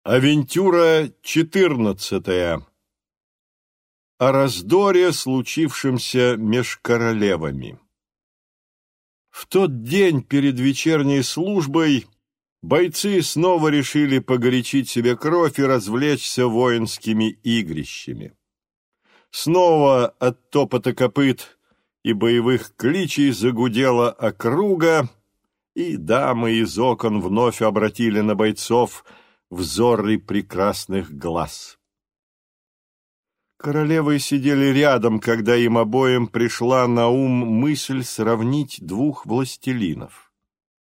Авентюра 14. О раздоре, случившемся меж королевами. В тот день перед вечерней службой бойцы снова решили погорячить себе кровь и развлечься воинскими игрищами. Снова от топота копыт и боевых кличей загудела округа, и дамы из окон вновь обратили на бойцов взоры прекрасных глаз. Королевы сидели рядом, когда им обоим пришла на ум мысль сравнить двух властелинов.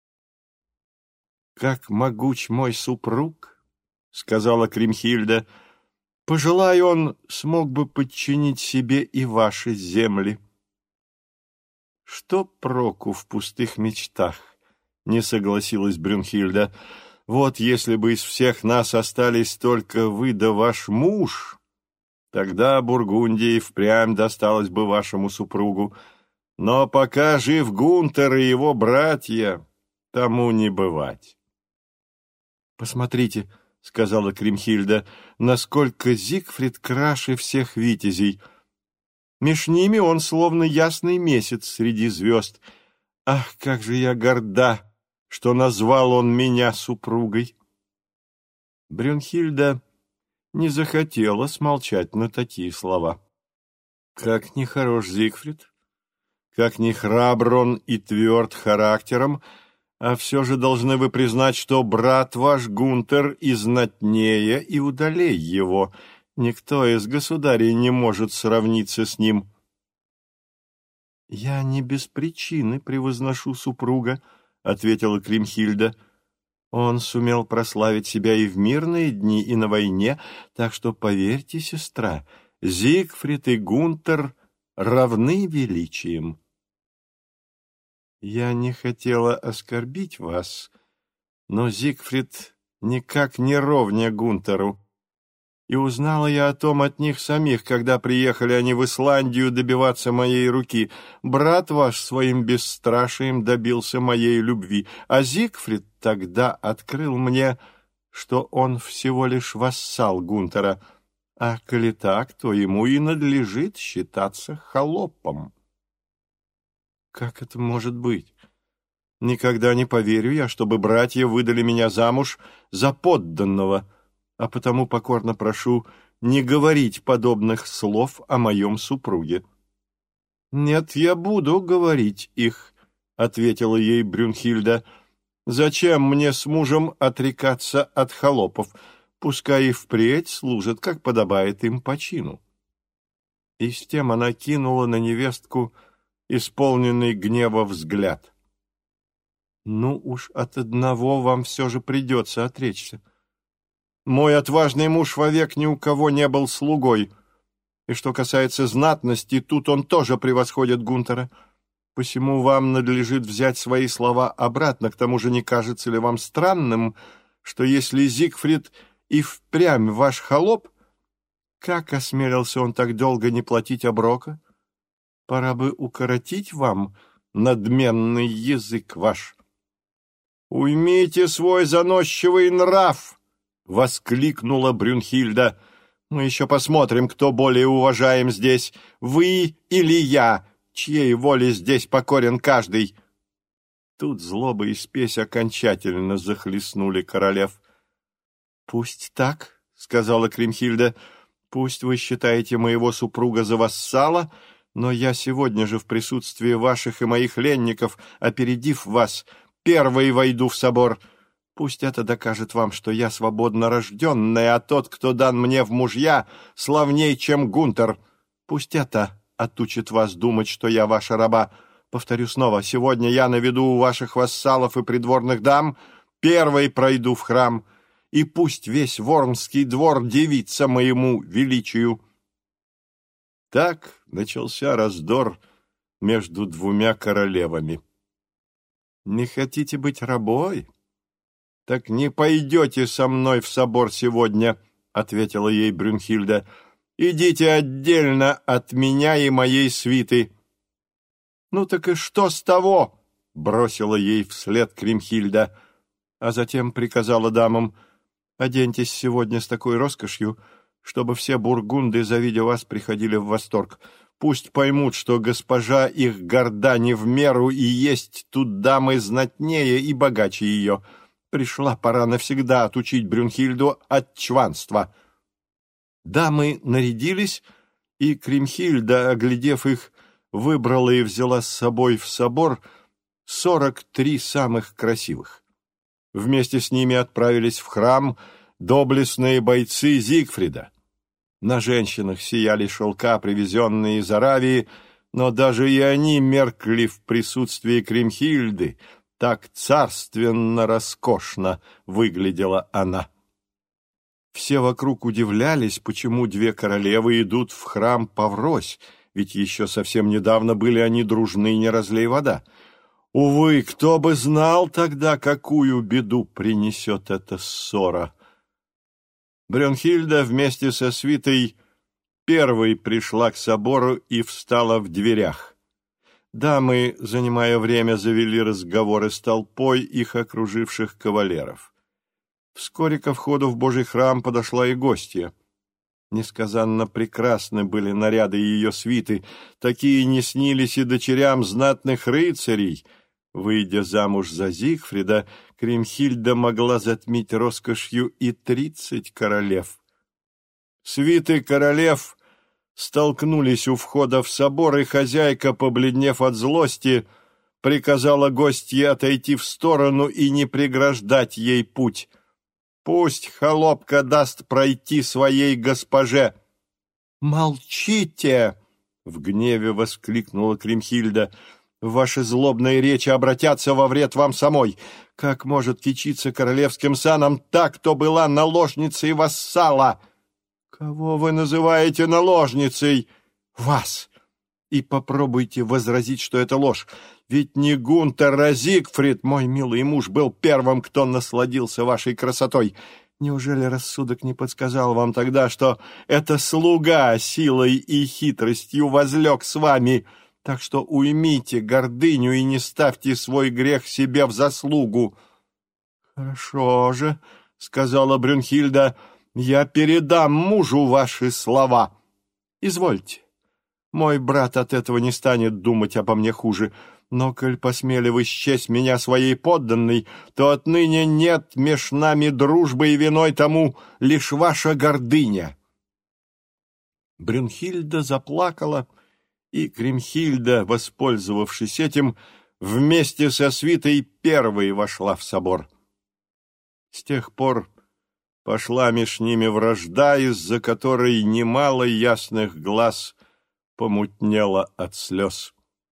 «Как могуч мой супруг, — сказала Кримхильда, — пожелай он, смог бы подчинить себе и ваши земли». «Что проку в пустых мечтах?» — не согласилась Брюнхильда. «Вот если бы из всех нас остались только вы да ваш муж, тогда Бургундии впрямь досталось бы вашему супругу. Но пока жив Гунтер и его братья, тому не бывать». «Посмотрите, — сказала Кримхильда, — насколько Зигфрид краше всех витязей. Меж ними он словно ясный месяц среди звезд. Ах, как же я горда, что назвал он меня супругой!» Брюнхильда не захотела смолчать на такие слова. Как ни хорош Зигфрид, как ни храбр он и тверд характером, а все же должны вы признать, что брат ваш Гунтер и знатнее, и удалей его. Никто из государей не может сравниться с ним. «Я не без причины превозношу супруга», — ответила Кримхильда. «Он сумел прославить себя и в мирные дни, и на войне, так что, поверьте, сестра, Зигфрид и Гунтер равны величием». «Я не хотела оскорбить вас, но Зигфрид никак не ровня Гунтеру. И узнала я о том от них самих, когда приехали они в Исландию добиваться моей руки. Брат ваш своим бесстрашием добился моей любви, а Зигфрид тогда открыл мне, что он всего лишь вассал Гунтера, а коли так, то ему и надлежит считаться холопом». «Как это может быть? Никогда не поверю я, чтобы братья выдали меня замуж за подданного, а потому покорно прошу не говорить подобных слов о моем супруге». «Нет, я буду говорить их», — ответила ей Брюнхильда. «Зачем мне с мужем отрекаться от холопов? Пускай и впредь служат, как подобает им по чину». И с тем она кинула на невестку исполненный гнева взгляд. «Ну уж от одного вам все же придется отречься. Мой отважный муж вовек ни у кого не был слугой, и что касается знатности, тут он тоже превосходит Гунтера. Посему вам надлежит взять свои слова обратно. К тому же не кажется ли вам странным, что если Зигфрид и впрямь ваш холоп, как осмелился он так долго не платить оброка? Пора бы укоротить вам надменный язык ваш». «Уймите свой заносчивый нрав!» — воскликнула Брюнхильда. «Мы еще посмотрим, кто более уважаем здесь, вы или я, чьей воле здесь покорен каждый». Тут злоба и спесь окончательно захлестнули королев. «Пусть так, — сказала Кримхильда, — пусть вы считаете моего супруга за вассала, но я сегодня же в присутствии ваших и моих ленников, опередив вас, первой войду в собор. Пусть это докажет вам, что я свободно рожденная, а тот, кто дан мне в мужья, славней, чем Гунтер. Пусть это отучит вас думать, что я ваша раба. Повторю снова, сегодня я на виду у ваших вассалов и придворных дам, первой пройду в храм, и пусть весь Вормский двор дивится моему величию». Так начался раздор между двумя королевами. «Не хотите быть рабой? Так не пойдете со мной в собор сегодня», — ответила ей Брюнхильда. «Идите отдельно от меня и моей свиты». «Ну так и что с того?» — бросила ей вслед Кримхильда, а затем приказала дамам: Оденьтесь сегодня с такой роскошью, чтобы все бургунды, завидя вас, приходили в восторг. Пусть поймут, что госпожа их горда не в меру, и есть тут дамы знатнее и богаче ее. Пришла пора навсегда отучить Брюнхильду от чванства». Дамы нарядились, и Кримхильда, оглядев их, выбрала и взяла с собой в собор 43 самых красивых. Вместе с ними отправились в храм доблестные бойцы Зигфрида. На женщинах сияли шелка, привезенные из Аравии, но даже и они меркли в присутствии Кримхильды. Так царственно роскошно выглядела она. Все вокруг удивлялись, почему две королевы идут в храм поврось, ведь еще совсем недавно были они дружны, не разлей вода. Увы, кто бы знал тогда, какую беду принесет эта ссора. Брюнхильда вместе со свитой первой пришла к собору и встала в дверях. Дамы, занимая время, завели разговоры с толпой их окруживших кавалеров. Вскоре ко входу в Божий храм подошла и гостья. Несказанно прекрасны были наряды ее свиты, такие не снились и дочерям знатных рыцарей. Выйдя замуж за Зигфрида, Кримхильда могла затмить роскошью и 30 королев. Свиты королев столкнулись у входа в собор, и хозяйка, побледнев от злости, приказала гостье отойти в сторону и не преграждать ей путь. Пусть холопка даст пройти своей госпоже. «Молчите!» — в гневе воскликнула Кримхильда. «Ваши злобные речи обратятся во вред вам самой. Как может кичиться королевским саном та, кто была наложницей вассала?» «Кого вы называете наложницей?» «Вас! И попробуйте возразить, что это ложь. Ведь не Гунтер, а Зигфрид, мой милый муж, был первым, кто насладился вашей красотой. Неужели рассудок не подсказал вам тогда, что это слуга силой и хитростью возлег с вами? Так что уймите гордыню и не ставьте свой грех себе в заслугу». «Хорошо же», — сказала Брюнхильда, — «я передам мужу ваши слова. Извольте. Мой брат от этого не станет думать обо мне хуже. Но, коль посмели вы счесть меня своей подданной, то отныне нет меж нами дружбы, и виной тому лишь ваша гордыня». Брюнхильда заплакала, и Кримхильда, воспользовавшись этим, вместе со свитой первой вошла в собор. С тех пор пошла меж ними вражда, из-за которой немало ясных глаз помутнело от слез.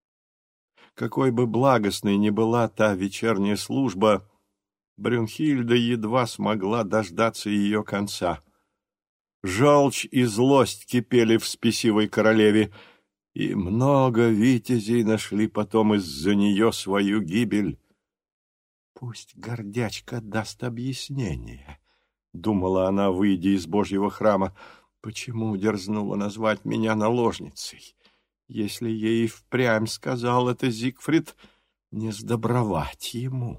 Какой бы благостной ни была та вечерняя служба, Брюнхильда едва смогла дождаться ее конца. Желчь и злость кипели в спесивой королеве, и много витязей нашли потом из-за нее свою гибель. «Пусть гордячка даст объяснение», — думала она, выйдя из Божьего храма. «Почему дерзнула назвать меня наложницей? Если ей впрямь сказал это Зигфрид, не сдобровать ему».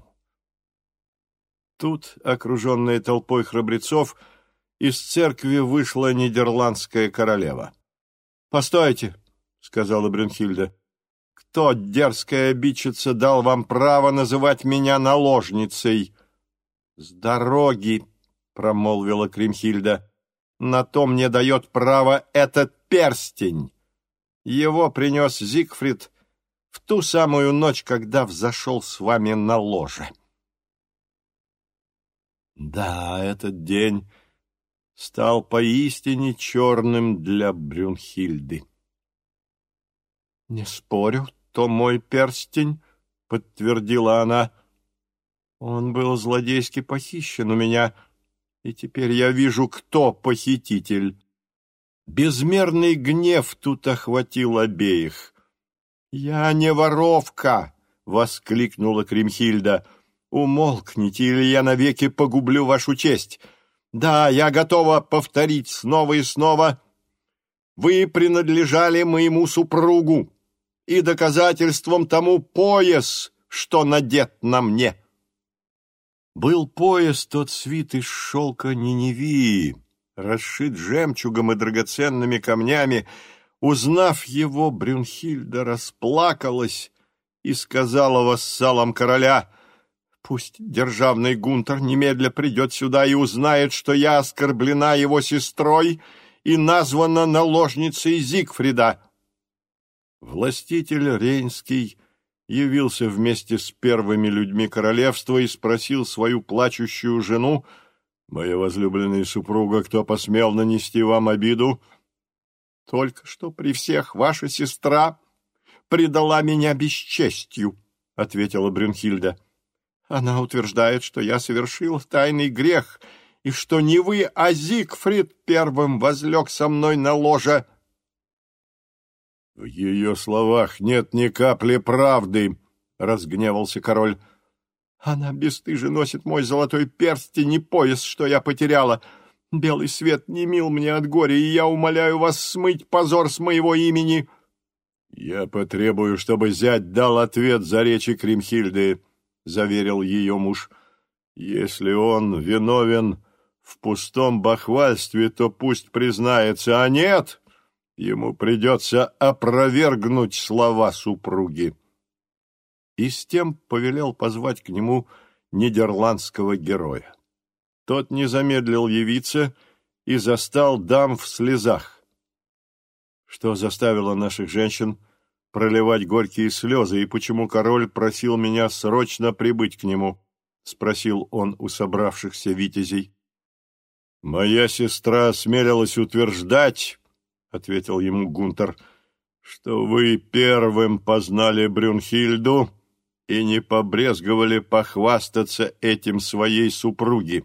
Тут, окруженная толпой храбрецов, из церкви вышла нидерландская королева. «Постойте», — сказала Брюнхильда, — «кто, дерзкая обидчица, дал вам право называть меня наложницей?» «С дороги», — промолвила Кримхильда, — «на то мне дает право этот перстень. Его принес Зигфрид в ту самую ночь, когда взошел с вами на ложе». Да, этот день стал поистине черным для Брюнхильды. «Не спорю, то мой перстень», — подтвердила она. «Он был злодейски похищен у меня, и теперь я вижу, кто похититель». Безмерный гнев тут охватил обеих. «Я не воровка!» — воскликнула Кримхильда. «Умолкните, или я навеки погублю вашу честь. Да, я готова повторить снова и снова. Вы принадлежали моему супругу, и доказательством тому пояс, что надет на мне». Был пояс тот свит из шелка Ниневии, расшит жемчугом и драгоценными камнями. Узнав его, Брюнхильда расплакалась и сказала вассалам короля: «Пусть державный Гунтер немедля придет сюда и узнает, что я оскорблена его сестрой и названа наложницей Зигфрида». Властитель Рейнский явился вместе с первыми людьми королевства и спросил свою плачущую жену: «Моя возлюбленная супруга, кто посмел нанести вам обиду?» «Только что при всех ваша сестра предала меня бесчестью», — ответила Брюнхильда. «Она утверждает, что я совершил тайный грех, и что не вы, а Зигфрид первым возлег со мной на ложе». «В ее словах нет ни капли правды», — разгневался король. «Она бесстыже носит мой золотой перстень и пояс, что я потеряла. Белый свет не мил мне от горя, и я умоляю вас смыть позор с моего имени». «Я потребую, чтобы зять дал ответ за речи Кримхильды», — заверил ее муж. «Если он виновен в пустом бахвальстве, то пусть признается, а нет, ему придется опровергнуть слова супруги». И с тем повелел позвать к нему нидерландского героя. Тот не замедлил явиться и застал дам в слезах. Что заставило наших женщин проливать горькие слезы, и почему король просил меня срочно прибыть к нему? — спросил он у собравшихся витязей. — Моя сестра осмелилась утверждать, — ответил ему Гунтер, — что вы первым познали Брюнхильду и не побрезговали похвастаться этим своей супруге.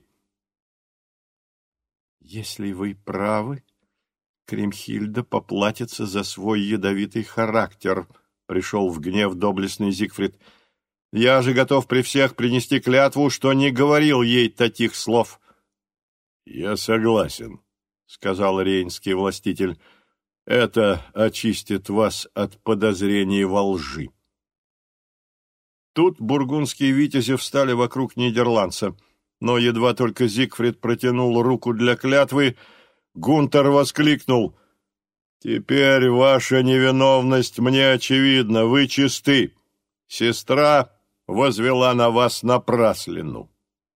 «Если вы правы, Кримхильда поплатится за свой ядовитый характер», — пришел в гнев доблестный Зигфрид. «Я же готов при всех принести клятву, что не говорил ей таких слов». «Я согласен», — сказал рейнский властитель. «Это очистит вас от подозрений во лжи». Тут бургундские витязи встали вокруг нидерландца, но едва только Зигфрид протянул руку для клятвы, Гунтер воскликнул: «Теперь ваша невиновность мне очевидна, вы чисты. Сестра возвела на вас напраслину».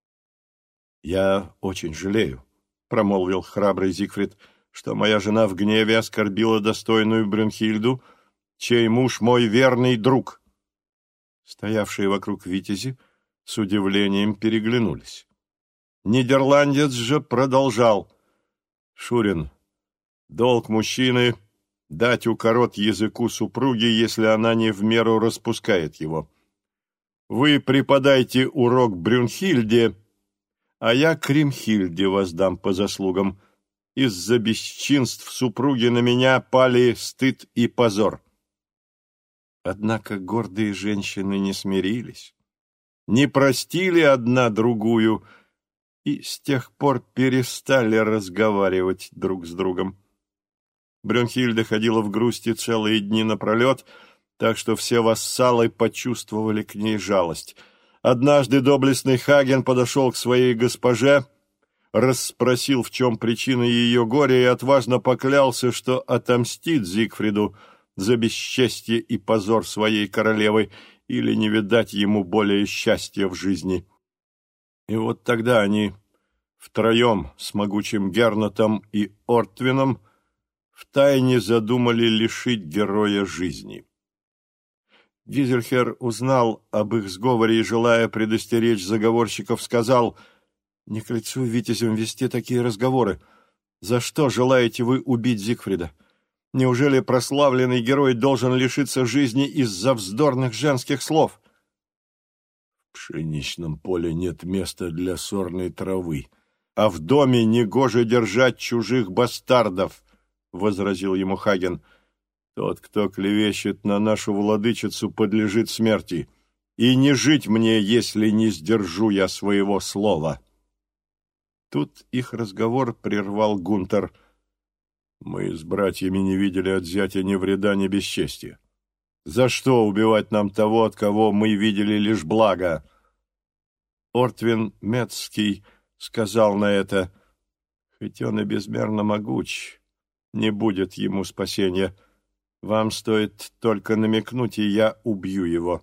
«Я очень жалею», — промолвил храбрый Зигфрид, «что моя жена в гневе оскорбила достойную Брюнхильду, чей муж мой верный друг». Стоявшие вокруг витязи с удивлением переглянулись. Нидерландец же продолжал: «Шурин, долг мужчины — дать укорот языку супруги, если она не в меру распускает его. Вы преподайте урок Брюнхильде, а я Кримхильде воздам по заслугам. Из-за бесчинств супруги на меня пали стыд и позор». Однако гордые женщины не смирились, не простили одна другую и с тех пор перестали разговаривать друг с другом. Брюнхильда ходила в грусти целые дни напролет, так что все вассалы почувствовали к ней жалость. Однажды доблестный Хаген подошел к своей госпоже, расспросил, в чем причина ее горя, и отважно поклялся, что отомстит Зигфриду за бесчестье и позор своей королевы, или не видать ему более счастья в жизни. И вот тогда они втроем с могучим Гернотом и Ортвином втайне задумали лишить героя жизни. Гизельхер узнал об их сговоре и, желая предостеречь заговорщиков, сказал: «Не к лицу витязям вести такие разговоры. За что желаете вы убить Зигфрида? Неужели прославленный герой должен лишиться жизни из-за вздорных женских слов?» «В пшеничном поле нет места для сорной травы, а в доме негоже держать чужих бастардов», — возразил ему Хаген. «Тот, кто клевещет на нашу владычицу, подлежит смерти, и не жить мне, если не сдержу я своего слова». Тут их разговор прервал Гунтер. «Мы с братьями не видели от зятя ни вреда, ни бесчестия. За что убивать нам того, от кого мы видели лишь благо?» Ортвин Метский сказал на это: «Хоть он и безмерно могуч, не будет ему спасения. Вам стоит только намекнуть, и я убью его».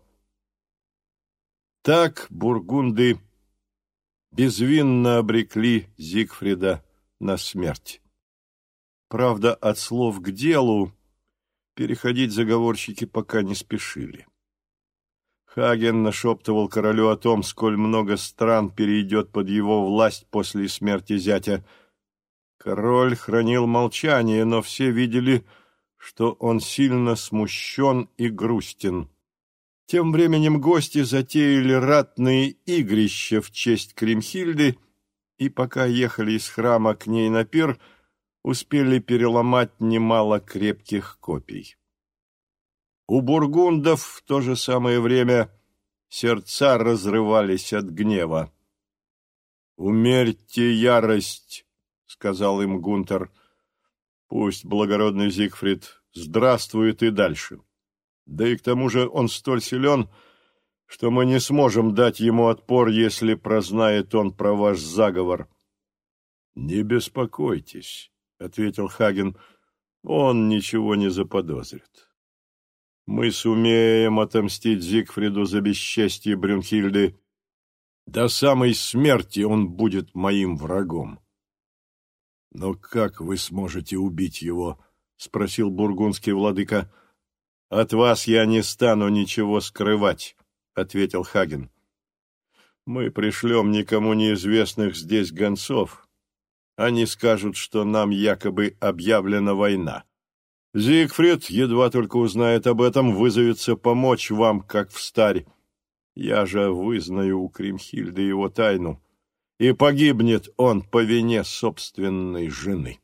Так бургунды безвинно обрекли Зигфрида на смерть. Правда, от слов к делу переходить заговорщики пока не спешили. Хаген нашептывал королю о том, сколь много стран перейдет под его власть после смерти зятя. Король хранил молчание, но все видели, что он сильно смущен и грустен. Тем временем гости затеяли ратные игрища в честь Кримхильды, и пока ехали из храма к ней на пир, успели переломать немало крепких копий. У бургундов в то же самое время сердца разрывались от гнева. «Умерьте ярость», — сказал им Гунтер. «Пусть благородный Зигфрид здравствует и дальше. Да и к тому же он столь силен, что мы не сможем дать ему отпор, если прознает он про ваш заговор». «Не беспокойтесь», — ответил Хаген, — «он ничего не заподозрит. Мы сумеем отомстить Зигфриду за бесчестье Брюнхильды. До самой смерти он будет моим врагом». «Но как вы сможете убить его?» — спросил бургундский владыка. «От вас я не стану ничего скрывать», — ответил Хаген. «Мы пришлем никому неизвестных здесь гонцов. Они скажут, что нам якобы объявлена война. Зигфрид, едва только узнает об этом, вызовется помочь вам, как встарь. Я же вызнаю у Кримхильды его тайну, и погибнет он по вине собственной жены».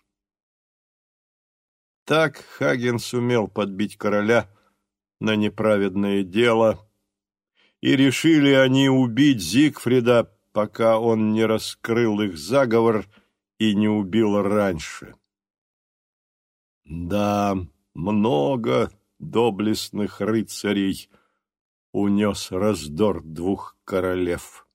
Так Хаген сумел подбить короля на неправедное дело, и решили они убить Зигфрида, пока он не раскрыл их заговор и не убил раньше. Да, много доблестных рыцарей унес раздор двух королев.